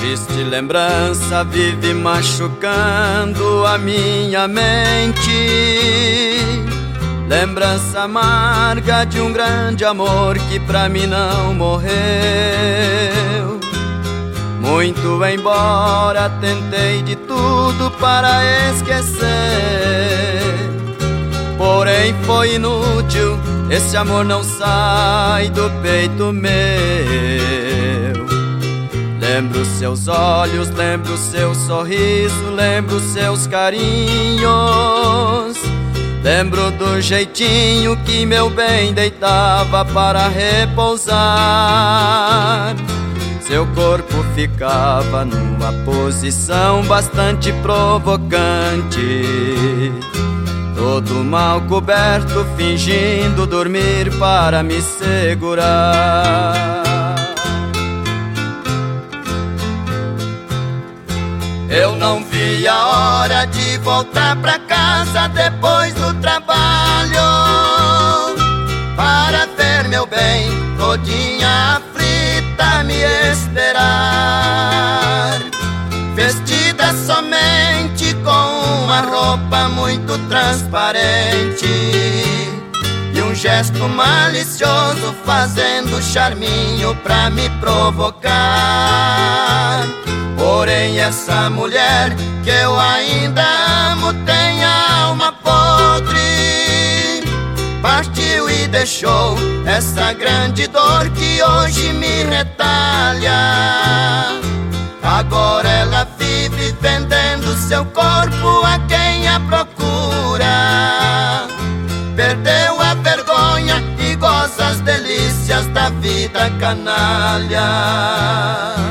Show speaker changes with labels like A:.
A: Triste lembrança vive machucando a minha mente. Lembrança amarga de um grande amor que pra mim não morreu. Muito embora tentei de tudo para esquecer, porém foi inútil, esse amor não sai do peito meu. Lembro seus olhos, lembro seu sorriso, lembro seus carinhos. Lembro do jeitinho que meu bem deitava para repousar. Seu corpo ficava numa posição bastante provocante, todo mal coberto, fingindo dormir para me segurar. Eu não vi a hora de voltar pra casa depois do trabalho, para ver meu bem todinha aflita me esperar, vestida somente com uma roupa muito transparente e um gesto malicioso fazendo charminho pra me provocar. Porém essa mulher que eu ainda amo tem a alma podre, partiu e deixou essa grande dor que hoje me retalha. Agora ela vive vendendo seu corpo a quem a procura, perdeu a vergonha e goza as delícias da vida canalha.